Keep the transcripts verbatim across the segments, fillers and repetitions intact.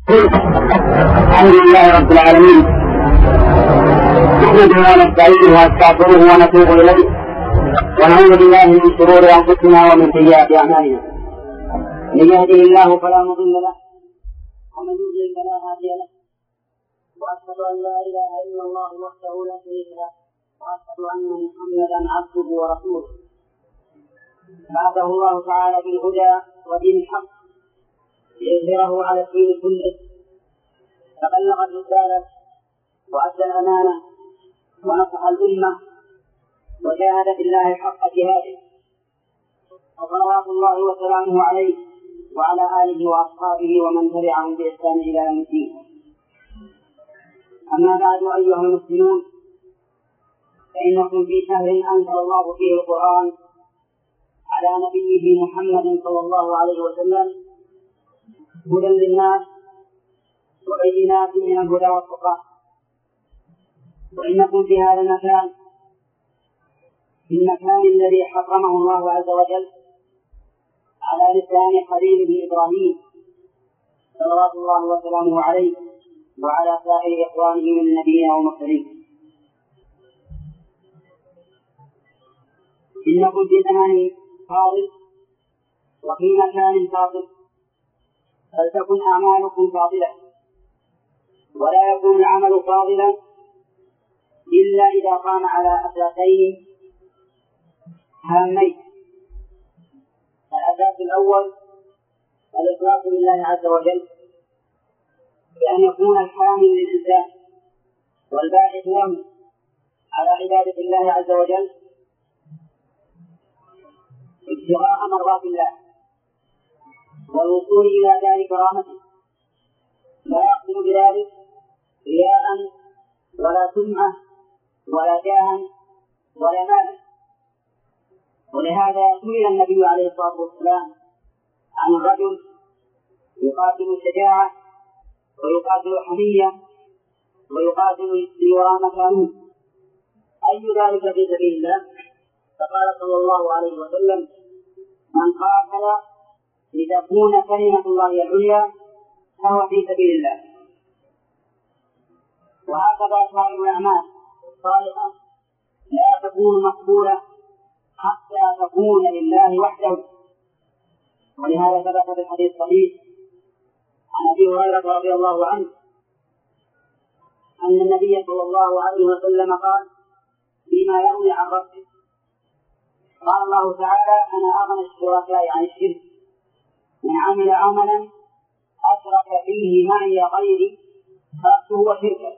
الحمد لله رب العالمين، نحمده ونستعينه ونستغفره ونتوب اليه، ونعوذ بالله من شرور انفسنا ومن سيئات اعمالنا. من يهده الله فلا مضل له ومن يضلل فلا هادي له، واشهد ان لا اله الا الله وحده لا شريك له، واشهد ان محمدا عبده ورسوله. بعثه الله تعالى بالهدى ودين الحق ليظهره على الدين كله، فبلغ الرسالة وأدى الأمانة ونصح الأمة وجاهد في الله حق جهاده، وصلوات الله وسلامه عليه وعلى آله وأصحابه ومن تبعهم بإحسان إلى يوم الدين. أما بعد أيها المسلمون، فإنكم في شهر أنزل الله فيه القرآن على نبيه محمد صلى الله عليه وسلم هدى للناس وبينات من الهدى والتقى. وإنكم في هذا المكان، في المكان الذي حرمه الله عز وجل على لسان خليله إبراهيم صلوات الله وسلامه عليه وعلى سائر إخوانه من النبيين والمرسلين. إنكم في زمان فاضل وفي مكان فاضل، فلتكن أعمالكم فاضلة، ولا يكون العمل فاضلا إلا إذا قام على أساسين هامين. الأساس الأول الإخلاص لله عز وجل، بأن يكون الحامل للإنسان والباعث له على عبادة الله عز وجل ابتغاء مرضات الله والوصول إلى دار كرامته، لا يقصد بذلك رياء ولا سمعة ولا جاها ولا مال. ولهذا سئل النبي عليه الصلاة والسلام عن الرجل يقاتل الشجاعة ويقاتل الحمية ويقاتل ليرى مكانه، أي ذلك في سبيل الله؟ فقال صلى الله عليه وسلم: من قاتل لتكون كلمة الله العليا فهو في سبيل الله. وهكذا سائر الأعمال الصالحة لا تكون مقبولة حتى تكون لله وحده. ولهذا ثبت في الحديث الصحيح عن أبي هريرة رضي الله عنه أن النبي صلى الله عليه وسلم قال فيما يروي عن ربه: قال الله تعالى: أنا أغنى الشركاء عن الشرك، من عمل عملا أشرك فيه معي غيري تركته وشركه.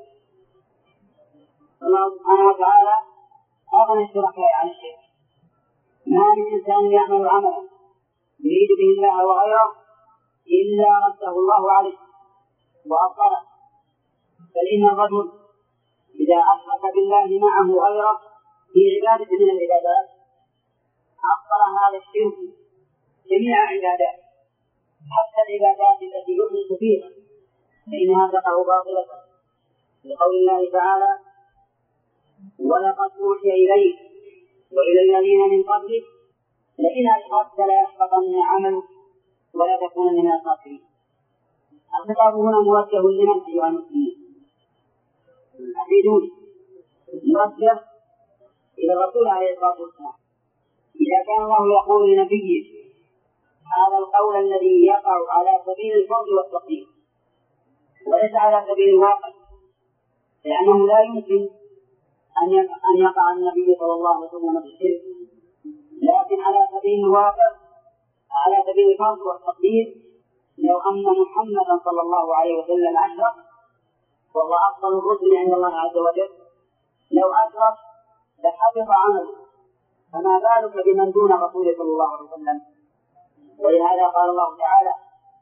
الله سبحانه وتعالى أغنى الشركاء عن الشرك. ما من إنسان يعمل عملا يريد به الله وغيره إلا رده الله عليه وأبطله. بل إن الرجل إذا أشرك بالله معه غيره في عبادة من العبادات أبطل هذا الشرك جميع عبادات، حتى العبادات التي يخلص فيها فإنها تقع باطلة، لقول الله تعالى: ولقد أوحي إليك وإلى الذين من قبلك لئن أشركت ليحبطن عملك ولتكونن من الخاسرين. الخطاب هنا موجه لمن أيها المسلمين؟ أفيدوني. موجه إلى الرسول عليه الصلاة والسلام. إذا كان الله يقول لنبيه هذا القول الذي يقع على سبيل الفرض والتقدير وليس على سبيل الواقع، لأنه لا يمكن أن يقع النبي صلى الله عليه وسلم في الشرك، لكن على سبيل الواقع على سبيل الفرض والتقدير لو أن محمدا صلى الله عليه وسلم أشرك وهو أفضل الرسل عند الله عز وجل، لو أشرك لحبط عمله، فما بالك بمن دون رسول صلى الله عليه وسلم. ولهذا قال الله تعالى: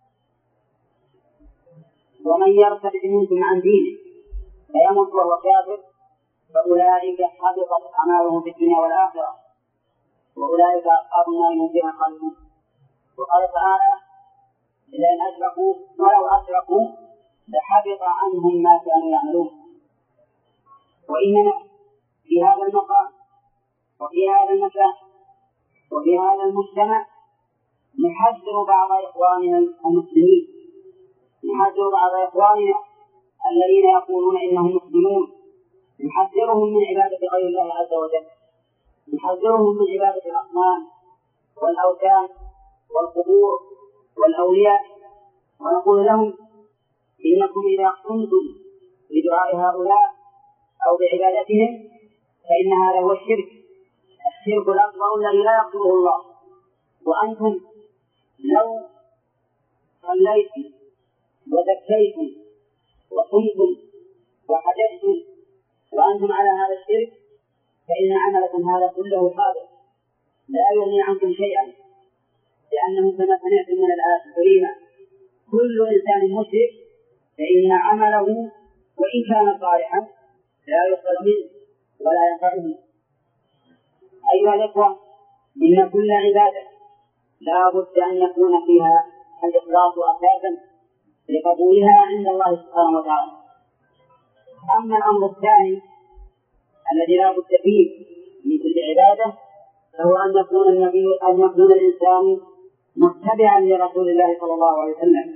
ومن يرتد منكم عن دينه فيمت وهو كافر فأولئك حبطت أعمالهم في الدنيا والآخرة وأولئك أصحاب النار هم فيها خالدون. وقال تعالى: لئن أشركوا ولو أشركوا لحبط عنهم ما كانوا يعملون. وإننا في هذا المقام وفي هذا المكان وفي هذا المجتمع نحذر بعض إخواننا المسلمين، نحذر نحذر بعض إخواننا الذين يقولون إنهم مسلمون، نحذرهم من عبادة غير الله عز وجل، نحذرهم من عبادة الأصنام والأوثان والقبور والأولياء، ونقول لهم إنكم إذا قمتم بدعاء هؤلاء أو بعبادتهم فإن هذا هو الشرك، الشرك الأكبر الذي لا يغفره الله. وأنتم لو صليتم وزكيتم وصمتم وحججتم وأنتم على هذا الشرك فإن عملكم هذا كله حاضر لا يغني عنكم شيئا، لأنه كما سمعتم من الآية الكريمة كل إنسان مشرك فإن عمله وإن كان صالحا لا يقبل منه ولا ينفعه. أيها الإخوة، إن كل عبادة لا بد أن يكون فيها الإخلاص أساسا لقبولها عند الله سبحانه وتعالى. أما الأمر الثاني الذي لا بد فيه من كل عبادة فهو أن يكون النبي أن يكون الإنسان متبعا لرسول الله صلى الله عليه وسلم،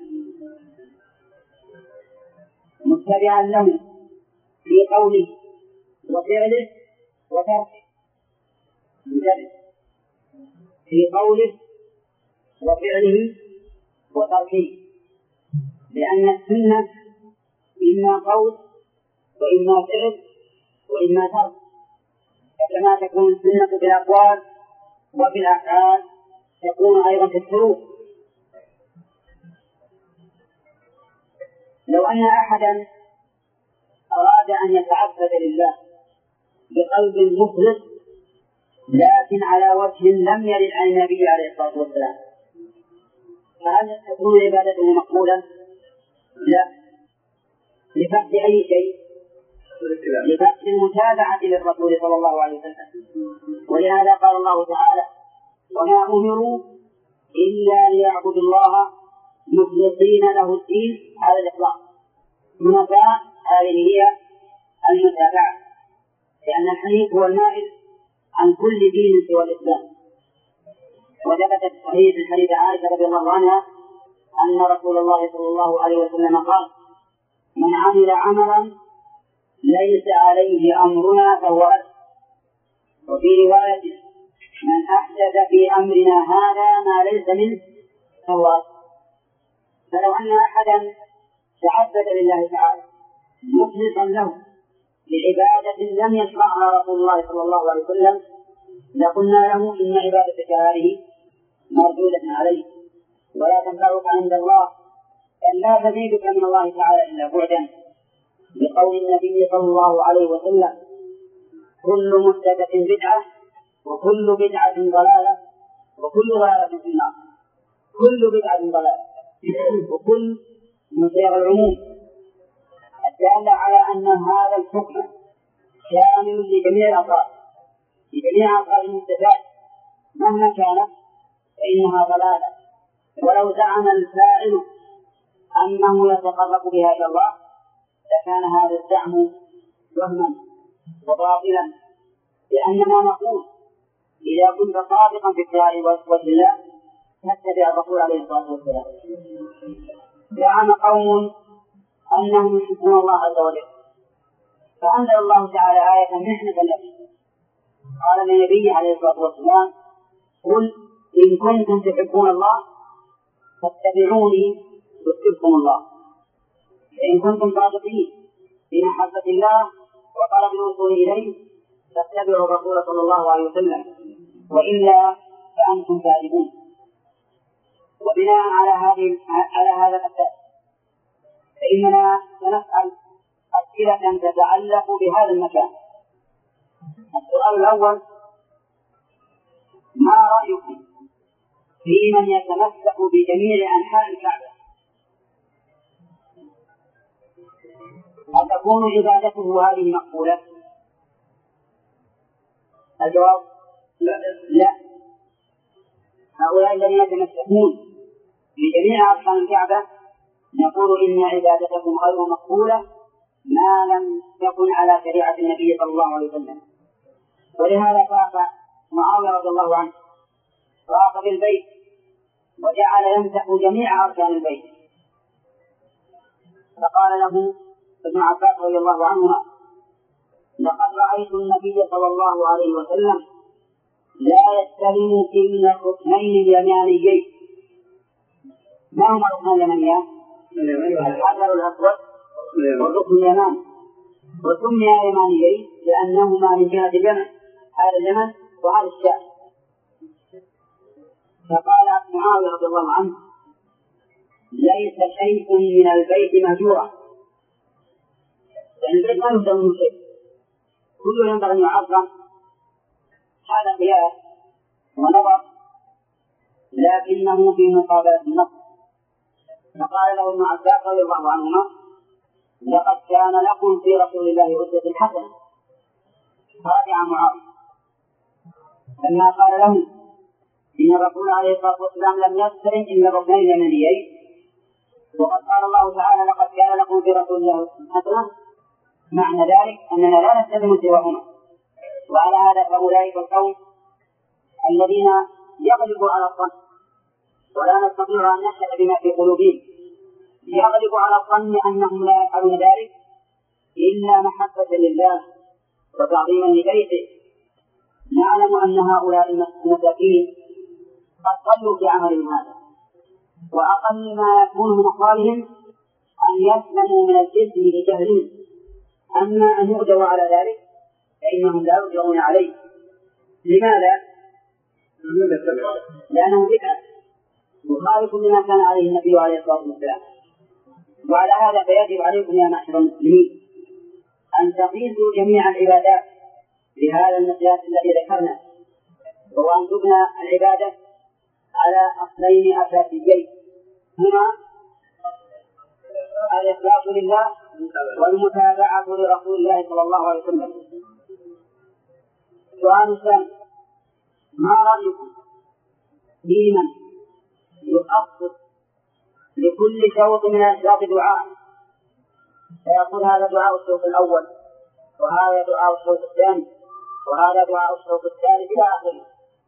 متبعا له في قوله وفعله وتركه، في قوله وفعله وتركه، لأن السنة إما قول وإما فعل وإما ترك، فكما تكون السنة في الأقوال وفي الأفعال تكون أيضا في السلوك. لو أن أحدا أراد أن يتعبد لله بقلب مخلص لكن على وجه لم يرد عن النبي عليه الصلاة والسلام، فهل تكون عبادته مقبولة؟ لا، لفقد أي شيء؟ لفقد المتابعة للرسول صلى الله عليه وسلم. ولهذا قال الله تعالى وما أمروا إلا ليعبدوا الله مخلصين له الدين على الإخلاص. المتابعة هذه هي المتابعة، لأن الحنيف هو المائل عن كل دين سوى الإسلام. وثبت في صحيح من حديث عائشة رضي الله عنها أن رسول الله صلى الله عليه وسلم قال من عمل عملا ليس عليه أمرنا فهو رد. وفي رواية من أحدث في أمرنا هذا ما ليس منه فهو رد. فلو أن أحدا تعبد لله تعالى مخلصا له لعبادة لم يشرعها رسول الله صلى الله عليه وسلم لقلنا له إن عبادتك هذه مردودة عليه ولا تنفعك عند الله، بل لا تزيدك من الله تعالى إلا بعدا، بقول النبي صلى الله عليه وسلم كل محدثة بدعة وكل بدعة ضلالة وكل ضلالة في النار. كل بدعة ضلالة وكل من صيغ العموم الدالة على أن هذا الحكم شامل لجميع الأفراد لجميع أفراد المحدثات مهما كانت فإنها ضلالة. ولو زعم الفاعل أنه يتقرب بها إلى الله لكان هذا الزعم وهما وباطلا، لأننا نقول إذا كنت صادقا في اتباع وجه الله فاتبع الرسول عليه الصلاة والسلام. زعم قوم أنهم يحبون الله عز وجل فأنزل الله تعالى آية محنة لهم قال النبي عليه الصلاة والسلام قل إن كنتم تحبون الله فاتبعوني يحببكم الله. فإن كنتم صادقين في محبة الله وطلب الوصول إليه فاتبعوا الرسول صلى الله عليه وسلم، وإلا فأنتم كاذبون. وبناء على هذه على هذا الأساس فإننا سنسأل أسئلة تتعلق بهذا المكان. السؤال الأول: ما رأيكم في من يتمسك بجميع أنحاء الكعبة؟ هل تكون عبادته هذه مقبولة؟ الجواب لا, لا. هؤلاء الذين يتمسكون بجميع أركان الكعبة نقول إن عبادتهم غير مقبولة ما لم تكن على شريعة النبي صلى الله عليه وسلم. ولهذا طاف معاوية رضي الله عنه طاف بالبيت وجعل يمسح جميع أركان البيت، فقال له ابن عباس رضي الله عنهما: لقد رأيت النبي صلى الله عليه وسلم لا يستلم إلا الركنين اليمانيين. ما هما الركنين اليمانيين؟ الحجر الأسود والركن اليماني، وسمي يمانيين لأنهما من جهة اليمن، هذا اليمن وهذا الشام. فقال معاوية رضي الله عنه: ليس شيء من البيت مهجورا، يعني البيت ما يهدم منه شيء، كله ينبغي أن يعظم. هذا قياس ونظر، لكنه في مقابلة النص. فقال له ابن عباس رضي الله عنهما: لقد كان لكم في رسول الله أسوة حسنة. راجع معاوية لما قال له إن الرسول عليه الصلاة والسلام لم يستلم إلا الركنين اليمانيين، وقد قال الله تعالى: لقد كان لكم في رسول الله أسوة حسنة، معنى ذلك أننا لا نستلم سواهما. وعلى هذا فأولئك القوم الذين يغلب على الظن، ولا نستطيع أن نشهد بما في قلوبهم، يغلب على الظن أنهم لا يفعلون ذلك إلا محبة لله وتعظيما لبيته. نعلم أن هؤلاء المساكين قد ضلوا في عمل هذا، وأقل ما يكون من أقوالهم أن يسلموا من الجسم بجهلهم، أما أن يؤجروا على ذلك فإنهم لا يؤجرون عليه. لماذا؟ لأنه بدعة مخالف لما كان عليه النبي عليه الصلاة والسلام. وعلى هذا فيجب عليكم يا معشر المسلمين أن تقيسوا جميع العبادات بهذا المقياس الذي ذكرنا، وهو أن تبنى العبادة على أصلين أساسيين، هما الإخلاص لله والمتابعة لرسول الله صلى الله عليه وسلم. سؤال ثاني: ما رأيكم في من يخصص لكل شوط من أشواط دعاء فيقول هذا دعاء الشوط الأول، وهذا دعاء الشوط الثاني، وهذا دعاء الشوط الثالث إلى آخره؟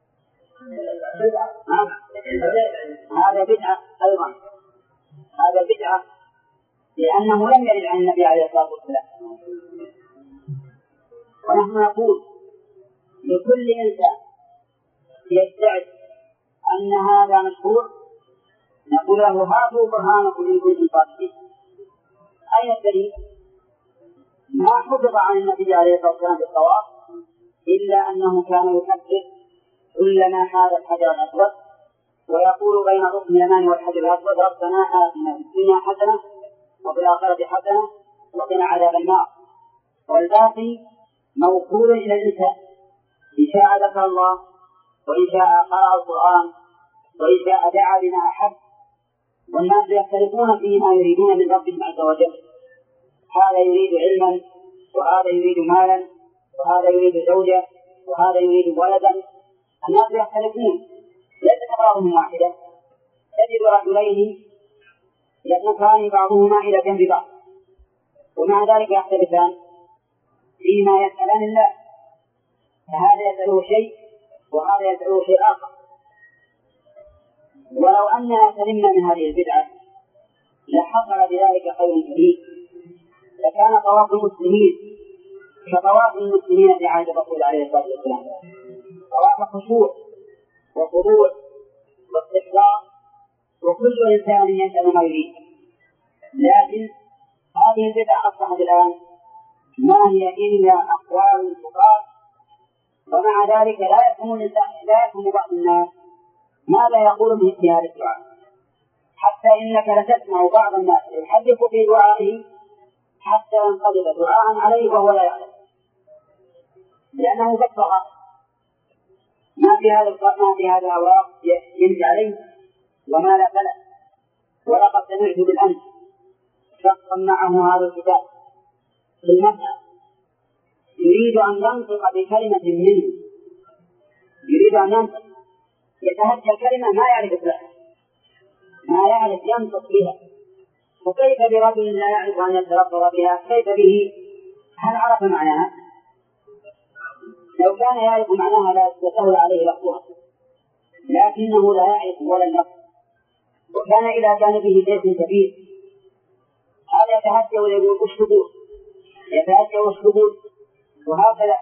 هذا بدعة أيضا، هذا بدعة لأنه لم يرد عن النبي عليه الصلاة والسلام. ونحن نقول لكل إنسان يدعي أن هذا مشروع نقول له: هاتوا برهانكم إن كنتم صادقين. أين الدليل؟ ما حفظ عن النبي عليه الصلاة والسلام بالطواف إلا أنه كان يكبر كلما حال الحجر الأسود ويقول بين الركن اليماني والحجر الأسود: ربنا آتنا في الدنيا حسنة وفي الآخرة حسنة وقنا عذاب النار. والباقي موكول إلى الإنسان، إن شاء ذكر الله، وإن شاء قرأ القرآن، وإن شاء دعا بما أحب. والناس يختلفون فيما يريدون من ربهم عز وجل، هذا يريد علما، وهذا يريد مالا، وهذا يريد زوجة، وهذا يريد ولدا. الناس يختلفون، ليست أغراضهم واحدة. تجد رجلين يطوفان بعضهما إلى جنب بعض، ومع ذلك يختلفان فيما يسألان الله، فهذا يسأله شيء وهذا يسأله شيء آخر. ولو أننا سلمنا من هذه البدعة لحصل بذلك خير كبير، لكان طواف المسلمين كطواف المسلمين في عهد الرسول عليه الصلاة والسلام، طواف خشوع وخضوع واستحضار، وكل إنسان يسأل ما يريد. لكن هذه البدعة أصبحت الآن ما هي إلا أقوال تقال، ومع ذلك لا يفهم الإنسان، لا يفهم بعض الناس ماذا يقول به في هذا الدعاء، حتى إنك لتسمع بعض الناس يحدث في دعائه حتى ينقلب دعاء عليه وهو لا يعلم، لأنه بطغ ما في هذا ما في هذا الأوراق ينزل عليه وما لا فلا. ولقد سمعت بالأمس شخصا معه هذا الكتاب في المسألة يريد أن ينطق بكلمة منه، يريد أن ينطق يتهجى كلمة ما يعرف لها، ما يعرف ينطق بها، وكيف برجل لا يعرف أن يتلفظ بها؟ كيف به؟ هل عرف معناها؟ لو كان يعرف معناها لا يسهل عليه لفظها، لكنه لا يعرف ولا اللفظ، وكان إلى جانبه سيف كبير. هذا يتهجى ويقول اسكتوا، يتهجى واسكتوا، وهكذا.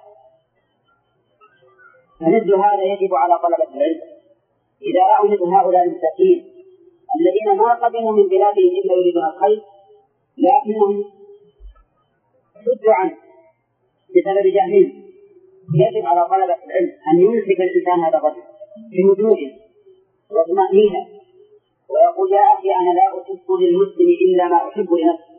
فمثل هذا يجب على طلبة العلم إذا رأوا مثل هؤلاء المساكين الذين ما قدموا من بلادهم إلا يريدون الخير لكنهم صدوا عنه بسبب جهلهم، يجب على طلبة العلم أن يمسك الإنسان هذا الرجل بهدوء وطمأنينة ويقول يا أخي أنا لا أحب للمسلم إلا ما أحب لنفسي،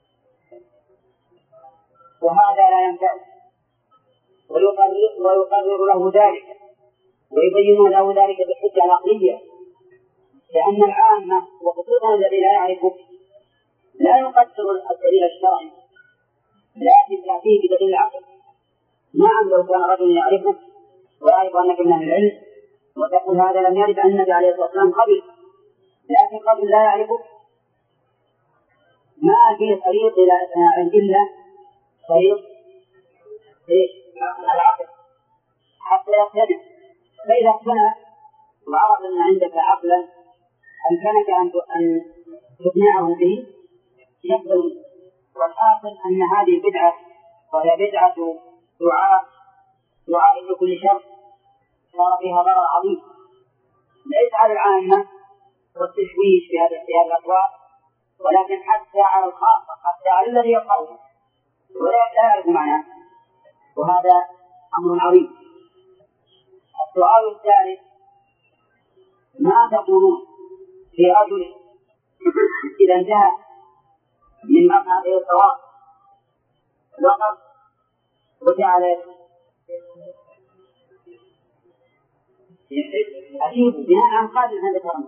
وهذا لا ينفع، ويقرر, ويقرر له ذلك ويبين له ذلك بالحجة العقلية، لأن العامة وخصوصا الذي لا يعرفه لا يقدر الدليل الشرعي لكن تأتيه بدليل العقل. نعم لو كان رجل يعرفه ويعرف أنك من العلم وتقول هذا لم يرد عن النبي عليه الصلاة والسلام قبل، لكن قبل لا يعرفه ما في طريق إلى إلا طريق العقل حتى يقتنع. فإذا اقتنع وعرف أن عندك عقلا أمكنك أن تقنعه به يقبل. والحاصل أن هذه البدعة وهي بدعة دعاء دعاء لكل شر صار فيها ضرر عظيم ليس على العامة والتشويش في هذه الأقوال، ولكن حتى على الخاصة، حتى على الذي يقرأه ولا يعرف معناه، وهذا أمر عظيم. السؤال الثالث: ما تقولون في رجل إذا انتهى من مقعده الطواف وقف وجعل أكيد بناء عن قادر هذا الكلام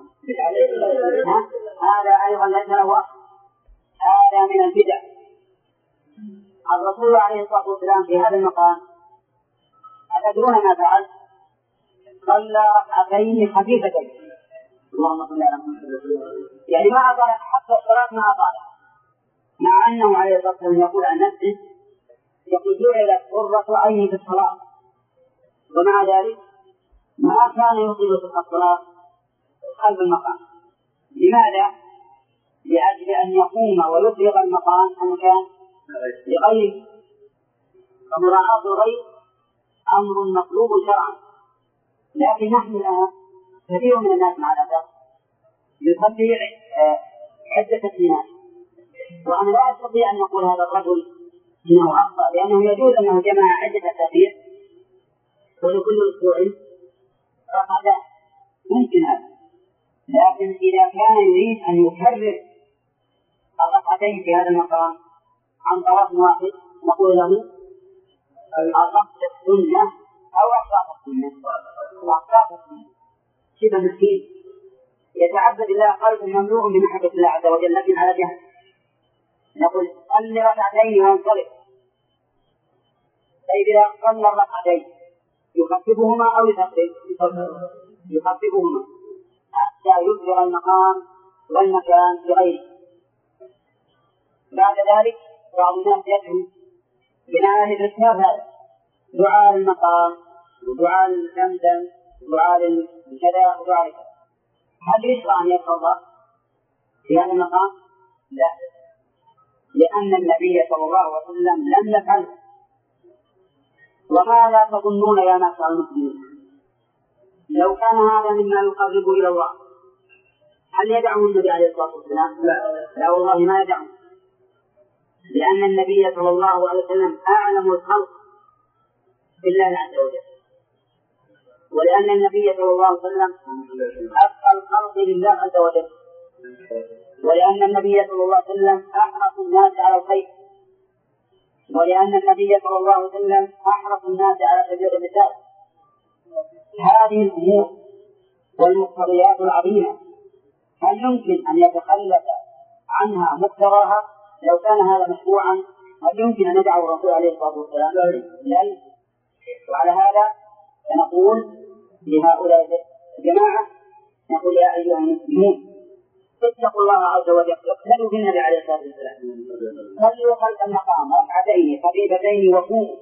هذا أيضا ليس له أصل، هذا من البدع. الرسول عليه الصلاة والسلام في هذا المقام أتدرون ما فعل؟ صلى ركعتين خفيفتين، اللهم صل على محمد، يعني ما أطال حتى الصلاة ما أطالها، مع أنه عليه الصلاة والسلام يقول عن نفسه يقول جعلت قرة عيني في الصلاة، ومع ذلك ما كان يطيل في الصلاة خلف المقام. لماذا؟ لأجل أن يقوم ويفرغ المقام المكان لغيره، فمراعاة الغير أمر مطلوب شرعا. لكن نحن الآن كثير من الناس مع الأسف يصلي عدة تسليمات، وأنا لا أستطيع أن نقول هذا الرجل إنه أخطأ، لأنه يجوز أنه جمع عدة تكبير ولكل أسبوع ركعتان، ممكن هذا. لكن إذا كان يريد أن يكرر الركعتين في هذا المقام عن طرف واحد نقول له أصبت السنة أو أخطأت السنة، وأخطأت السنة شبه مسكين يتعبد الله قلب مملوء بمحبة الله عز وجل لكن على جهل. نقول صل ركعتين وانصرف. طيب إذا صلى الركعتين يخففهما أو يخففهما حتى يفرغ المقام والمكان لغيره. بعد ذلك بعض الناس يدعو بناء الإسلام هذا دعاء المقام ودعاء الزمزم ودعاء الكذا ودعاء الكذا، هل يشرع أن يقرأ في هذا المقام؟ لا، لأن النبي صلى الله عليه وسلم لم يفعل. وما لا تظنون يا معشر المسلمين لو كان هذا مما يقرب إلى الله هل يدعه النبي عليه الصلاة والسلام؟ لا والله ما يدعه، لأن النبي صلى الله عليه وسلم أعلم الخلق بالله عز وجل، ولأن النبي صلى الله عليه وسلم أفقى الخلق لله عز وجل، ولأن النبي صلى الله عليه وسلم أحرص الناس على الخير، ولأن النبي صلى الله عليه وسلم أحرص الناس على تبليغ الرسالة. هذه الأمور والمقتضيات العظيمة هل يمكن أن يتخلف عنها مقتضاها؟ لو كان هذا مشروعا هل يمكن أن ندعو الرسول عليه الصلاة والسلام؟ لا. وعلى هذا سنقول لهؤلاء الجماعة نقول يا أيها المسلمون اتقوا الله عز وجل واقتدوا بالنبي عليه الصلاة والسلام، صلوا خلف المقام ركعتين خفيفتين وقوموا.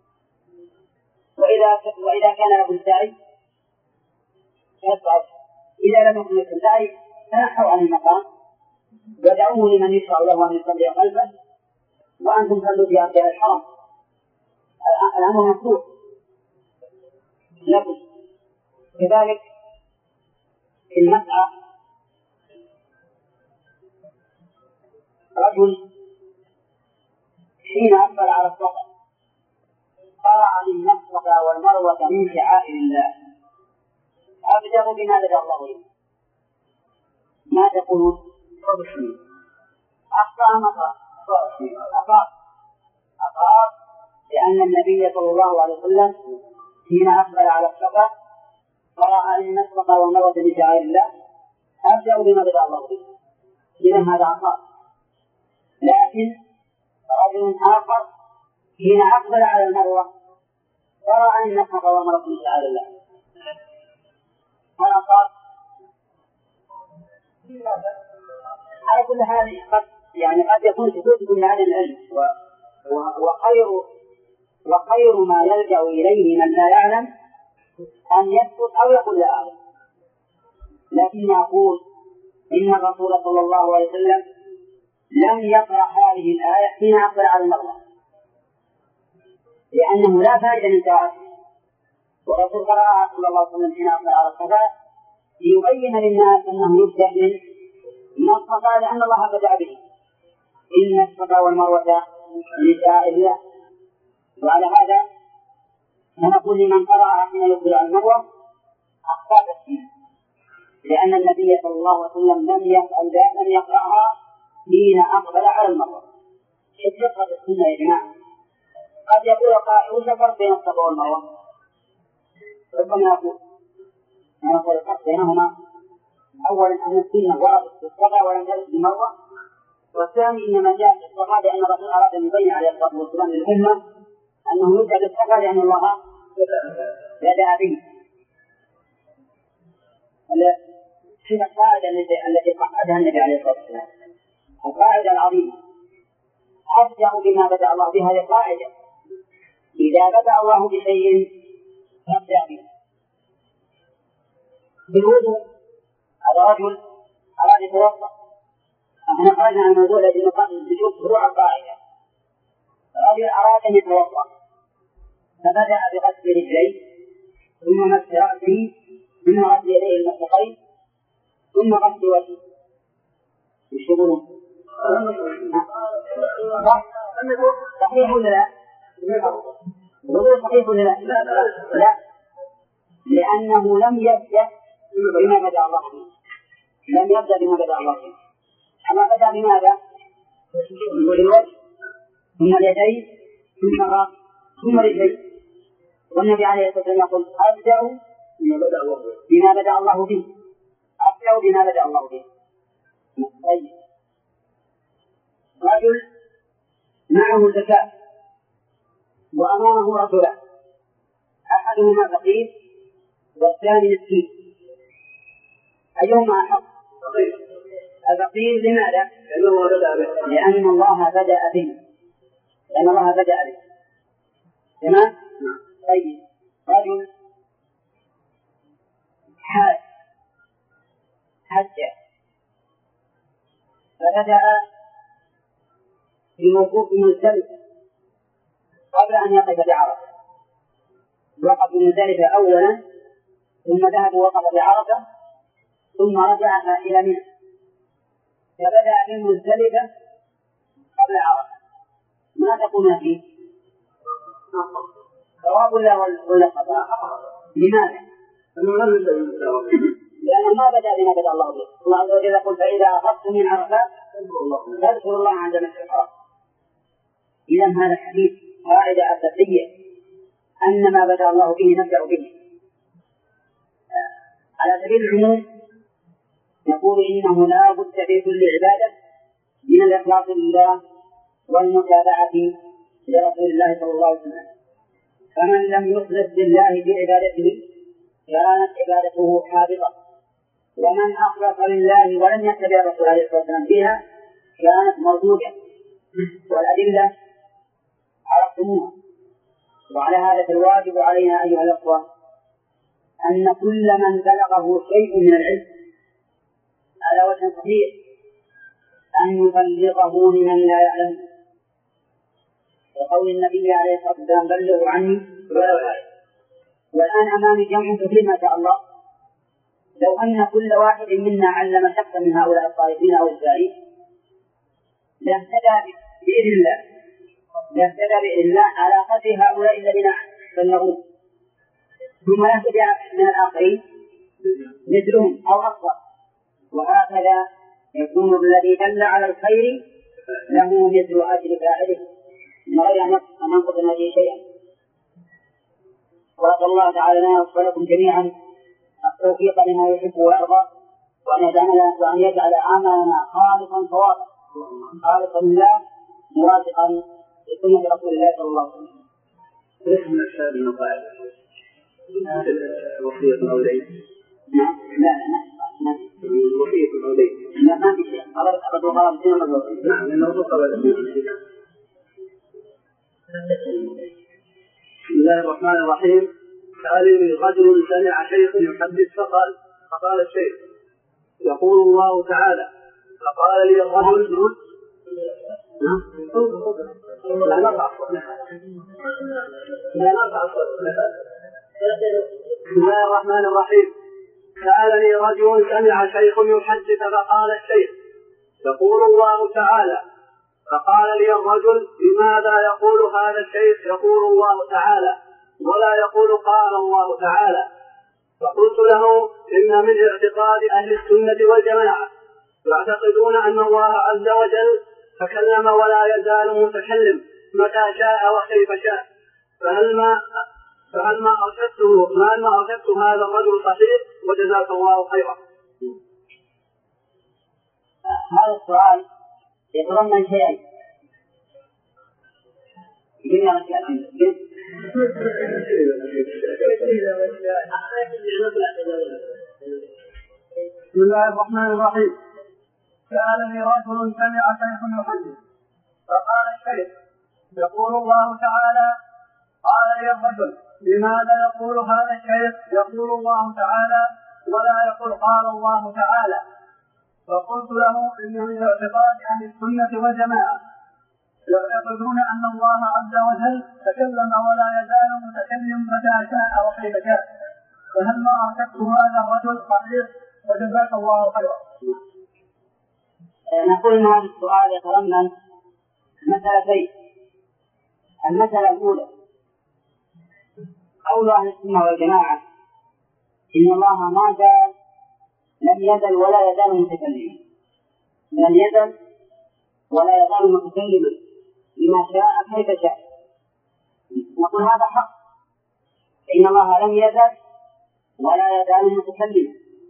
وإذا وإذا كان لكم سعي فاسعوا، إذا لم يكن لكم سعي تنحوا عن المقام ودعوه لمن يشرع له أن يصلي قلبه وأنتم صلوا في أرض الحرم. الأمر مفتوح لكم. كذلك في المسعى رجل حين أقبل على الصفا قرأ إن الصفا والمروة من شعائر الله أبدأ بما بدأ الله به. ما تقولون؟ أخطأ مطر أخطأ أخطأ لأن النبي صلى الله عليه وسلم حين أقبل على الصفا قرأ إن الصفا والمروة من شعائر الله أبدأ بما بدأ الله به. إذن هذا أخطأ. لكن رجل آخر حين أقبل على المروة قرأ إن الصفا والمروة من شعائر الله. هل أصاب؟ على كل حال قد يعني قد يكون سكوت من هذا العلم وخير وخير ما يلجأ إليه من لا يعلم أن يسكت أو يقول لا أعلم. لكن أقول إن الرسول صلى الله عليه وسلم لم يقرأ هذه الآية حين أقبل على المروة لأنه لا فائدة من قراءته، والرسول قرأها صلى الله عليه وسلم حين أقبل على الصفا ليبين للناس أنه يبدأ من الصفا لأن الله بدأ به. إن الصفا والمروة من شعائر الله. وعلى هذا نقول لمن قرأها حين يقبل على المروة أخطأ تفسير، لأن النبي صلى الله عليه وسلم لم يفعل لم يقرأها حين أقبل على المروة. الدقة السنة يا جماعة. قد يقول قائل وش الفرق بين الصفا والمروة؟ ربما يقول أنا أقول الفرق بينهما أولا أن السنة وردت في الصفا ولم ترد في المروة، والثاني إنما جاء في الصفا لأن الرسول أراد أن يبين عليه الصلاة والسلام للأمة أنه يبدأ بالصفا لأن الله بدأ به. في القاعدة التي قعدها النبي عليه الصلاة والسلام القاعدة العظيمة أبدأ بما بدأ الله بها لقاعدة إذا بدأ الله بشيء فابدأ به. بالوضوء هذا رجل أراد يتوضأ، احنا قلنا عن الموضوع الذي نقصد نشوف فروع القاعدة. رجل أراد أن يتوضأ فبدأ بغسل رجليه ثم مسح رأسه ثم غسل يديه المرفقين ثم غسل وجهه. ايش يقولون؟ صحيح ولا لا؟ الوضوء صحيح ولا لا؟ لا، لأنه لم يبدأ بما بدأ الله به. لم يبدأ بما بدأ الله به. أما بدأ بماذا؟ بالوجه ثم اليدين ثم الرأس ثم الرجلين. والنبي عليه الصلاة والسلام يقول أبدأ بما بدأ الله به. أبدأ بما بدأ الله به. طيب، رجل معه زكاة وأمامه رجلان أحدهما فقير والثاني مسكين، أيهما أحق؟ الفقير. لماذا؟ لأن الله بدأ به. لأن الله بدأ به. تمام؟ طيب، رجل حاج حج فبدأ بالوقوف بمزدلفة قبل أن يقف بعرفة. وقف بمزدلفة أولا ثم ذهب ووقف بعرفة ثم رجع إلى منى، فبدأ بمزدلفة قبل عرفة. ما تقولون فيه؟ صواب ولا خطأ؟ لماذا؟ لأنه ما بدأ بما بدأ الله به. الله عز وجل يقول فإذا أخذتم من عرفات فاذكروا الله عند مسجد الحرام. إذا هذا الحديث قاعدة أساسية أن ما بدأ الله به نبدأ به. على سبيل العموم نقول إنه لا بد في كل عبادة من الإخلاص لله والمتابعة لرسول الله صلى الله عليه وسلم. فمن لم يخلص لله في عبادته كانت عبادته حابطة، ومن أخلص لله ولم يتبع الرسول عليه الصلاة والسلام فيها كانت مردودة. والأدلة عرفتموها. وعلى هذا الواجب علينا أيها الأخوة أن كل من بلغه شيء من العلم على وجه صحيح أن يبلغه لمن لا يعلم، وقول النبي عليه الصلاة والسلام بلغوا عني ولو آية. والآن أمامي جمع كثير ما شاء الله، لو أن كل واحد منا علم شخصا من هؤلاء الطالبين أو الداعين لاهتدى بإذن الله لاهتدى بإذن الله على قدر هؤلاء الذين بلغوه، ثم يهتدي من الآخرين مثلهم أو أكثر، وهكذا يكون الذي دل على الخير له مثل أجر فاعله من غير أن ينقص النبي شيئا. وأسأل الله تعالى لنا ولكم جميعا التوفيق لما يحب ويرضى، وأن يجعل وأن يجعل أعمالنا خالصا صوابا خالصا لله موافقا لسنة رسول الله صلى الله عليه وسلم. اسم الشهادة المقاعد وصية الأولين. نعم لا لا لا وصية الأولين. لا ما في شيء. قبل قبل وقال سنة مدرسة. نعم إنه قبل. بسم الله الرحمن الرحيم. سألني رجل سمع شيخ يحدث فقال فقال الشيخ يقول الله تعالى فقال لي الرجل لا نقع لا نقع بسم الله الرحمن الرحيم. سألني رجل سمع شيخ يحدث فقال الشيخ يقول الله تعالى فقال لي الرجل لماذا يقول هذا الشيخ يقول الله تعالى ولا يقول قال الله تعالى؟ فقلت له إن من اعتقاد أهل السنة والجماعة يعتقدون أن الله عز وجل تكلم ولا يزال متكلم متى شاء وكيف شاء، فهل ما فهل ما أرشدته ما ما أرشدت هذا الرجل صحيح وجزاك الله خيرا. هذا السؤال يتضمن شيئين. بسم الله الرحمن الرحيم. سألني رجل سمع شيخ يحدث فقال الشيخ يقول الله تعالى قال لي الرجل لماذا يقول هذا الشيخ يقول الله تعالى ولا يقول قال الله تعالى؟ فقلت له إن من اعتقاد أهل السنة والجماعة يعتقدون أن الله عز وجل تكلم ولا يزال متكلم متى شاء وكيف شاء، فهل ما أرشدت هذا الرجل صحيح وجزاك الله خيرا. نقول إن هذا السؤال يتضمن مسألتين. المسألة الأولى قول أهل السنة والجماعة إن الله ما زال لم يزل ولا يزال متكلما، لم يزل ولا يزال متكلما بما شاء كيف شاء. نقول هذا حق، إن الله لم يزل ولا يزال متكلما،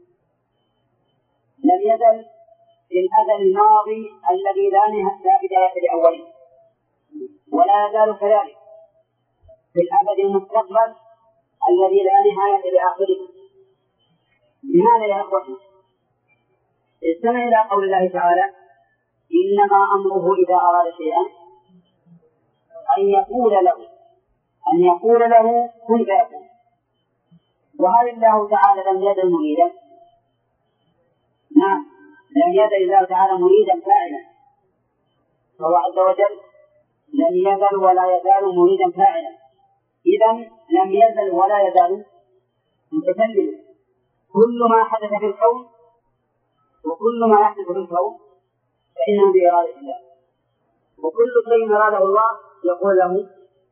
لم يزل في الأزل الماضي الذي لا لا بداية لأوله، ولا يزال كذلك في الأبد المستقبل الذي لا نهاية لآخره. لماذا يا أخوتي؟ استمع إلى قول الله تعالى إنما أمره إذا أراد شيئا أن يقول له أن يقول له كن فيكون. وهل الله تعالى لم يزل مريدا؟ نعم لم يزل الله تعالى مريدا فاعلا، فهو عز وجل لم يزل ولا يزال مريدا فاعلا، إذن لم يزل ولا يزال متكلما. كل ما حدث في الكون وكل ما يحدث في الكون فإنه بإرادة الله، وكل شيء أراده الله يقول له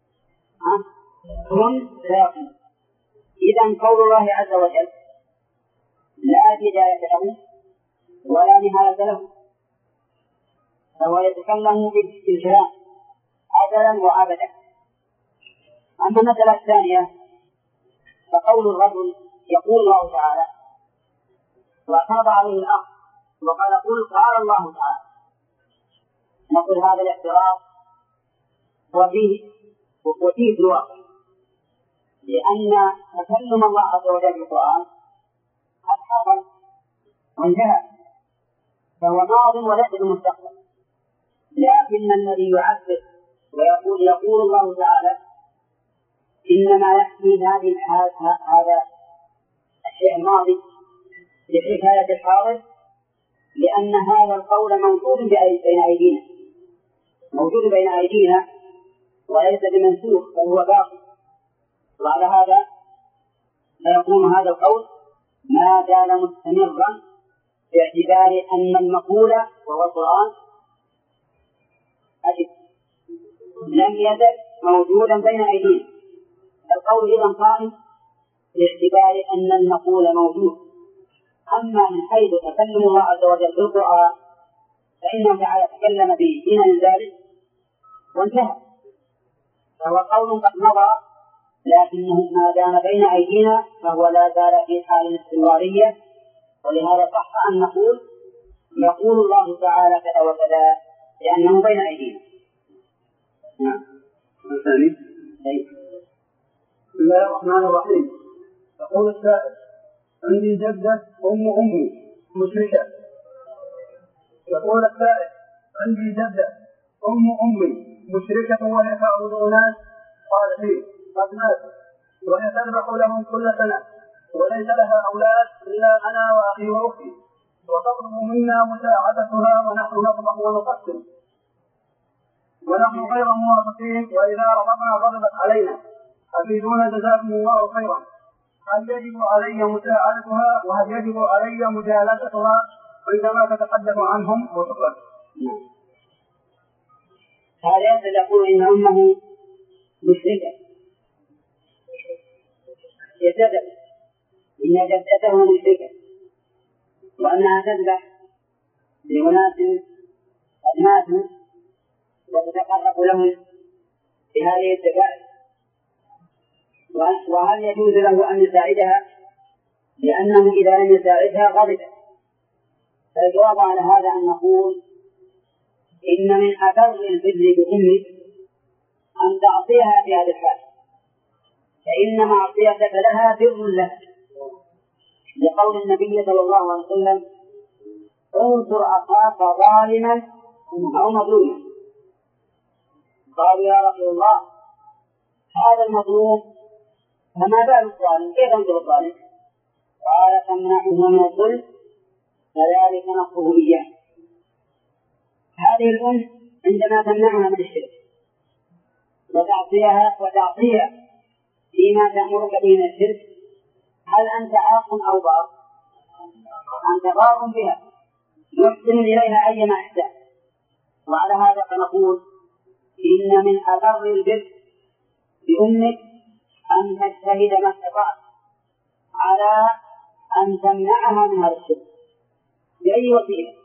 كن فيكون. إذن قول الله عز وجل لا بداية له ولا نهاية له، فهو يتكلم بالكلام أزلا وأبدا. أما المسألة الثانية فقول الرجل يقول الله تعالى واعترض عليه الأخ وقال قل قال الله تعالى، نقول هذا الاعتراض وفيه وفيه الواقع، لأن تكلم الله عز وجل بالقرآن قد حصل وانتهى، فهو ماض وليس بالمستقبل. لكن الذي يعبر ويقول يقول الله تعالى إنما يحكي هذه الحال هذا الشيء الماضي لحكاية الحاضر لأن هذا القول موجود بين أيدينا موجود بين أيدينا وليس بمنسوخ بل هو باقي. وعلى هذا فيكون هذا القول ما زال مستمرا باعتبار أن المقولة وهو القرآن أجب لم يزل موجودا بين أيدينا. القول إذا قائم باعتبار أن المقولة موجود. أما من حيث تكلم الله عز وجل بالقرآن فإنه تعالى تكلم به حين ذلك وانتهى، فهو قول قد مضى، لكنه ما دام بين أيدينا فهو لا زال في حال استمرارية. ولهذا صح أن نقول يقول الله تعالى كذا وكذا لأنه بين أيدينا. نعم. الثاني. بسم الله الرحمن الرحيم. يقول السائل: عندي جدة أم أمي مشركة. يقول السائل: عندي جدة أم أمي مشركة وهي تعبد أناس صالحين قد ماتوا وهي تذبح لهم كل سنة وليس لها أولاد إلا أنا وأخي وأختي، وتطلب منا مساعدتها ونحن نطمح ونقسم ونحن غير موافقين، وإذا رفضنا غضبت علينا. أفيدونا جزاكم الله خيرا. هل يجب علي مساعدتها وهل يجب علي مجالستها عندما تتحدث عنهم؟ وشكرا. هذا يقول إن أمه مشركة يتذب إن جدته مشركة وأنها تذبح لأناس قد ماتوا وتتقرب لهم بهذه الذبائح، وهل يجوز له أن يساعدها لأنه إذا لم يساعدها غضبت؟ فالجواب على هذا أن نقول إن من أبر البر بأمك أن تعطيها في هذا الحال، فإن معصيتك لها بر لها، لقول النبي صلى الله عليه وسلم: انصر أخاك ظالما أو مظلوما. قالوا: يا رسول الله هذا المظلوم فما بال الظالم، كيف انصر الظالم؟ قال: تمنعه من الظلم فذلك نصره إياه. هذه الأم عندما تمنعها من الشرك وتعطيها وتعطيها فيما تأمرك به من الشرك، هل أنت عاق أو بار؟ أنت بار بها محسن إليها أيما إحسان. وعلى هذا فنقول إن من أبر البر بأمك أن تجتهد ما استطعت على أن تمنعها من هذا الشرك بأي وسيلة،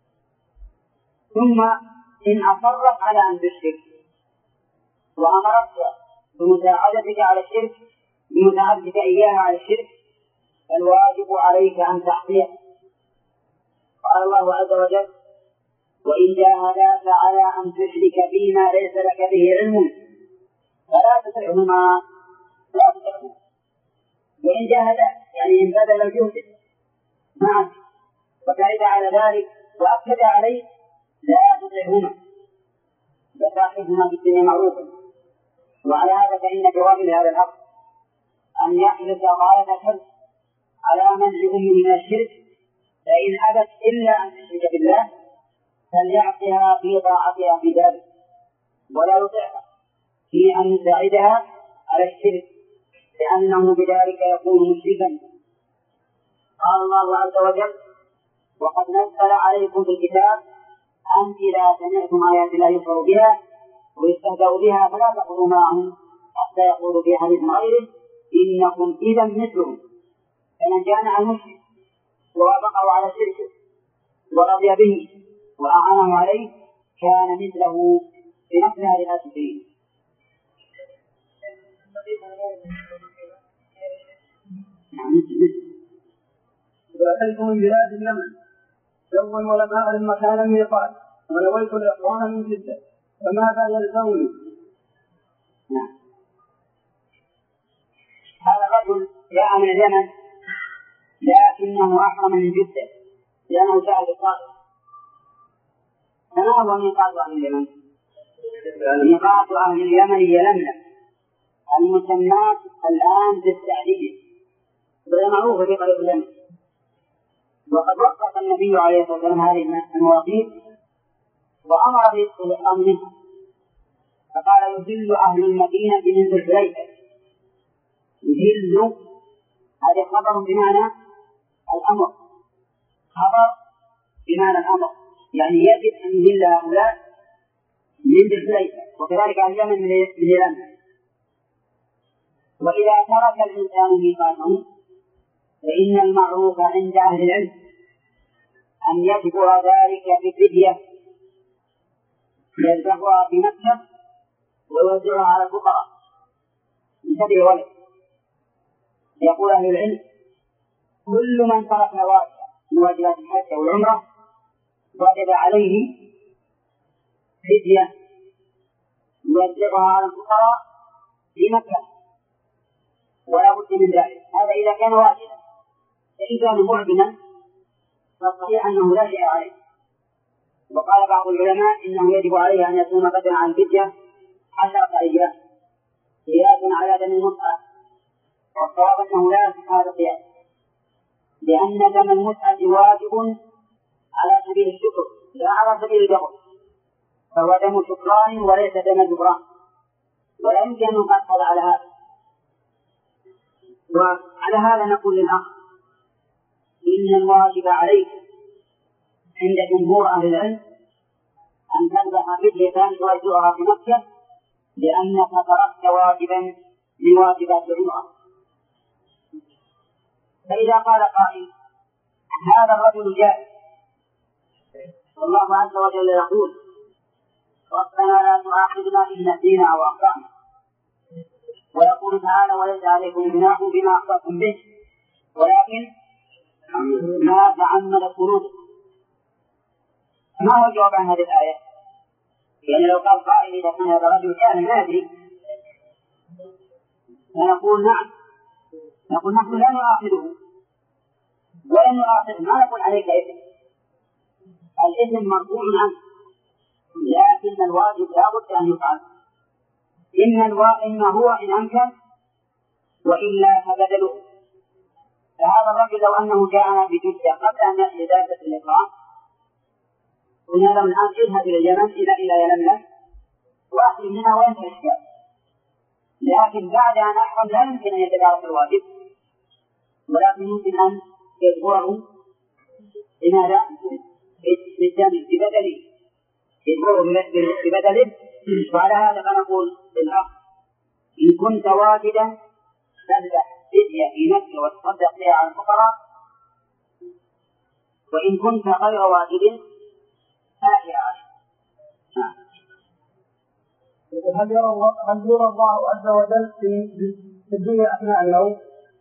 ثم إن أصرت على أن تشرك وأمرتك بمساعدتك على الشرك بمساعدتك إياها على الشرك فالواجب عليك أن تعطيها. قال الله عز وجل: وإن جاهداك على أن تشرك فيما ليس لك به علم فلا تطعهما لا تطعهما. وإن جاهداك يعني إن بذل الجهد معك وكاد على ذلك وأكد عليك لا تطعهما وصاحبهما في الدنيا معروفا. وعلى هذا فإن جواب هذا الحق أن يحرص غاية الحرص على منع أمه من الشرك، فإن أبت إلا أن تشرك بالله فليعطها في طاعتها في ذلك ولا يطعها في أن يساعدها على الشرك، لأنه بذلك يكون مشركا. قال الله عز وجل: وقد نزل عليكم في الكتاب أن إذا سمعتم آيات الله يكفر بها ويستهزأ بها فلا تقولوا معهم حتى يقولوا في حديث غيره إنكم إذا مثلهم. فمن جامع المشرك ووافقه على الشرك ورضي به وأعانه عليه كان مثله بنفس هذه الأسفين. وأتيت من بلاد اليمن جو ولم أعلم مكان الميقات ونويت الإحرام من جدة فماذا يلزمني؟ نعم. هذا الرجل جاء من اليمن لكنه أحرم من جدة لأنه جاء بالطائف. فما هو ميقات أهل اليمن؟ ميقات أهل اليمن هي لملم المسمات الآن بالسعدية وهي معروفة في طريق اليمن. وقد وقف النبي عليه الصلاة والسلام هذه المواقيت وأمر بالإقام منها، فقال يذل أهل المدينة من ذي الحليفة. يذل هذا خبر بمعنى الأمر، خبر بمعنى الأمر، يعني يجب أن يذل هؤلاء من ذي الحليفة، وكذلك أهل اليمن من اليمن. وإذا ترك الإنسان ميقاته فإن المعروف عند أهل العلم أن يذكر ذلك بفدية يذبحها في مكة ويوزعها على الفقراء من سبيل ولد. يقول أهل العلم كل من ترك من واجبات الحج والعمرة وجب عليه فدية يوزعها على الفقراء في مكة، ولا بد من ذلك. هذا إذا كان واجبا، فإن كان معدما فالصحيح أنه لا شيء عليه. وقال بعض العلماء إنه يجب عليه أن يكون قدرا عن فدية عشرة أيام قياسا على دم المتعة، والصواب أنه لا يصح هذا القياس، لأن دم المتعة واجب على سبيل الشكر لا على سبيل الجبر، فهو دم شكران وليس دم جبران، ولا يمكن أن نقصد على هذا. وعلى هذا نقول للأخ إن الواجب عليك عند جمهور أهل العلم أن تذبح فدية توزعها في مكة، لأنك تركت واجبا من واجبات العمرة. فإذا قال قائل هذا الرجل جائز، والله عز وجل يقول ربنا لا تؤاخذنا إن نسينا أو أخطأنا، ويقول تعالى وليس عليكم جناح بما أخطأتم به ولكن ما تعمدت قلوبكم. ما هو الجواب عن هذه الآية؟ يعني لو قال قائل إذا كان هذا الرجل جاهل لا يدري، فنقول نعم، نقول نحن لا نؤاخذه ولا نؤاخذه، ما نقول عليك إثم، الإثم مرفوع عنه، لكن الواجب لا بد أن يفعل. إن إما هو إن أمكن وإلا فبدله. فهذا الرجل لو أنه جاءنا بجدة قبل أن يأتي ذات الإقرام قلنا له الآن اذهب إلى اليمن إلى إلى يلملم وأخذ منها وينتهي الإشكال، لكن بعد أن أحرم لا يمكن أن يتدارك الواجب، ولكن يمكن أن يذكره لماذا؟ بالدم ببدله، يذكره ببدله. وعلى هذا فنقول للأخ إن كنت واجدا تذبح فدية في مكة وتصدق بها على الفقراء، وإن كنت غير واجد فلا شيء عليك. هل يرى الله هل يرى الله عز وجل في الدنيا أثناء النوم؟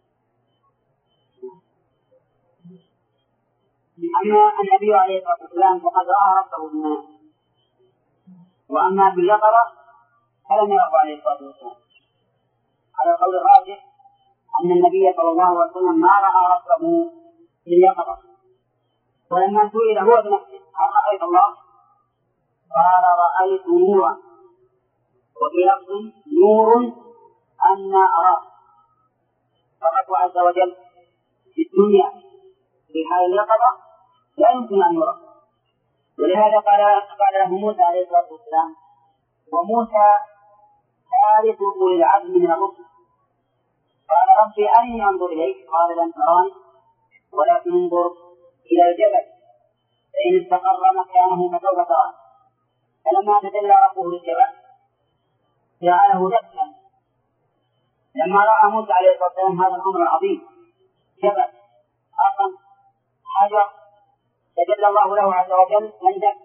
أما النبي عليه الصلاة والسلام فقد رأى ربه بالمنام، وأما في اليقظة فلم يره عليه الصلاة والسلام. على القول الراجح أن النبي صلى الله عليه وسلم ما رأى ربه في اليقظة، ولما سئل هو بنفسه هل رأيت الله؟ قال رأيت نورا، وفي لفظ نور أن أراه. فالرب عز وجل في الدنيا في حال اليقظة لا يمكن أن يرى، ولهذا قال قال له موسى عليه الصلاة والسلام، وموسى ثالث أولي العزم من الرسل، قال ربي أرني أنظر إليك، قال لن تراني ولكن انظر إلى الجبل فإن استقر مكانه فسوف تراني. فلما تجلى ربه للجبل جعله دكا. لما رأى موسى عليه الصلاة والسلام هذا الأمر العظيم، جبل أصلا حجر تجلى الله له عز وجل من دك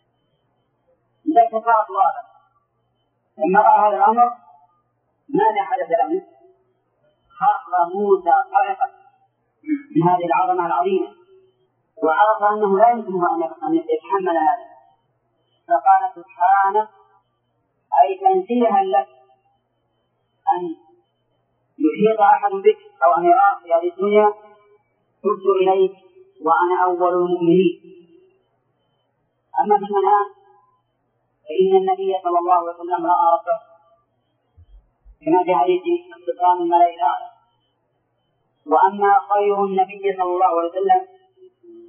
دك صارت واضح. لما رأى هذا الأمر ماذا حدث له؟ خر موسى صعقا من هذه العظمة العظيمة، وعرف أنه لا يمكنه أن يتحمل هذا، فقال سبحانه أي تنزيها لك أن يحيط أحد بك أو أن يراك في هذه الدنيا، تبت إليك وأنا أول المؤمنين. أما في المنام فإن النبي صلى الله عليه وسلم رأى ربه كما في حديث استقام الملائكة. وأما خير النبي صلى الله عليه وسلم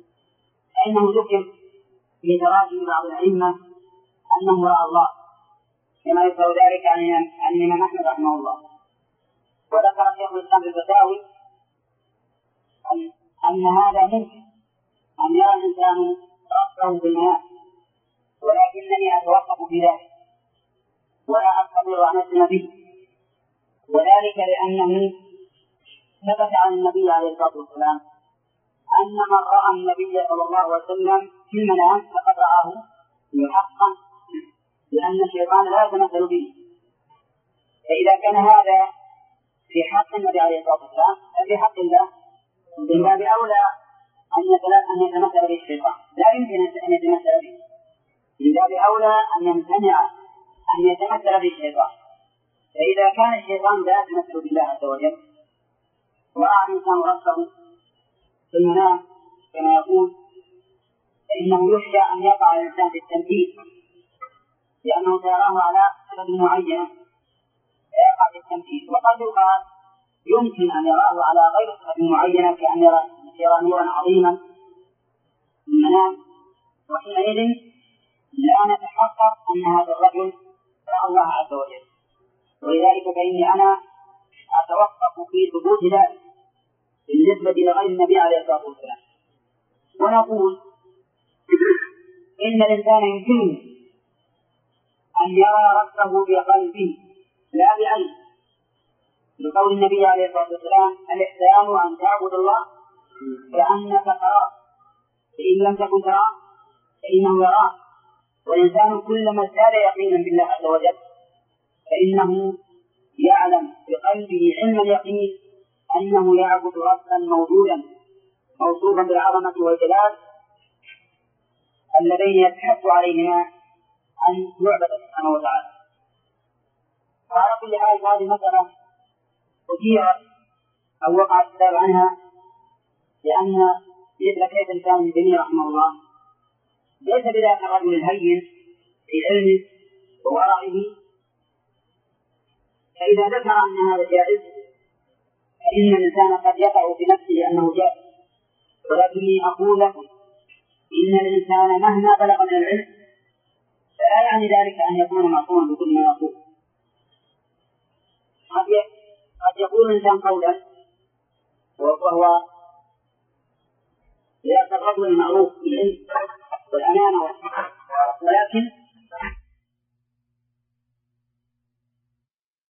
فإنه ذكر في تراجم بعض الأئمة أنه رأى الله، كما يذكر ذلك عن الإمام أحمد رحمه الله. وذكر شيخ الإسلام الفتاوي أن هذا ممكن أن يرى الإنسان ربه في المنام، ولكنني أتوقف في ذلك ولا أستطيع أن أسلم به، وذلك لأنه ثبت عن النبي عليه الصلاة والسلام أن من رأى النبي صلى الله عليه وسلم في المنام فقد رآه حقا، لأن الشيطان لا يتمثل به. فإذا كان هذا في حق النبي عليه الصلاة والسلام ففي حق الله من باب أولى أن يتمثل به الشيطان، لا يمكن أن يتمثل به، من باب أولى أن يمتنع أن يتمثل به الشيطان. فإذا كان الشيطان لا يتمثل بالله عز وجل ورأى الإنسان ربه في المنام كما يقول، فإنه يخشى أن يقع الإنسان في التمثيل، لأنه سيراه على سبب معين فيقع في التمثيل. وقد يقال يمكن أن يراه على غير سبب معينة، كأن يرى نورا عظيما في المنام، وحينئذ لا نتحقق أن هذا الرجل رأى الله عز وجل. ولذلك فإني أنا أتوقف في ثبوت ذلك بالنسبة لغير النبي عليه الصلاة والسلام، ونقول إن الإنسان يمكنه أن يرى ربه بقلبه لا بعينه، لقول النبي عليه الصلاة والسلام: الإحسان أن تعبد الله كأنك تراه فإن لم تكن تراه فإنه يراه. والإنسان كلما ازداد يقينا بالله عز وجل فإنه يعلم بقلبه علم اليقين أنه يعبد ربا موجودا موصوفا بالعظمة والجلال اللذين يتحق عليهما أن يعبد سبحانه وتعالى. وعلى كل حال هذه المسألة أثيرت أو وقع الكتاب عنها، لأن مثل كيف الإنسان ابن تيمية رحمه الله ليس بذاك الرجل الهين في علمه وورعه، فإذا ذكر أن هذا جائز فإن الإنسان قد يقع في نفسه أنه جائز. ولكني أقول لكم إن الإنسان مهما بلغ من العلم فلا يعني ذلك أن يكون معصوما بكل ما يقول. قد يقول الإنسان قولا وهو ذاك الرجل المعروف بالعلم والأمانة، ولكن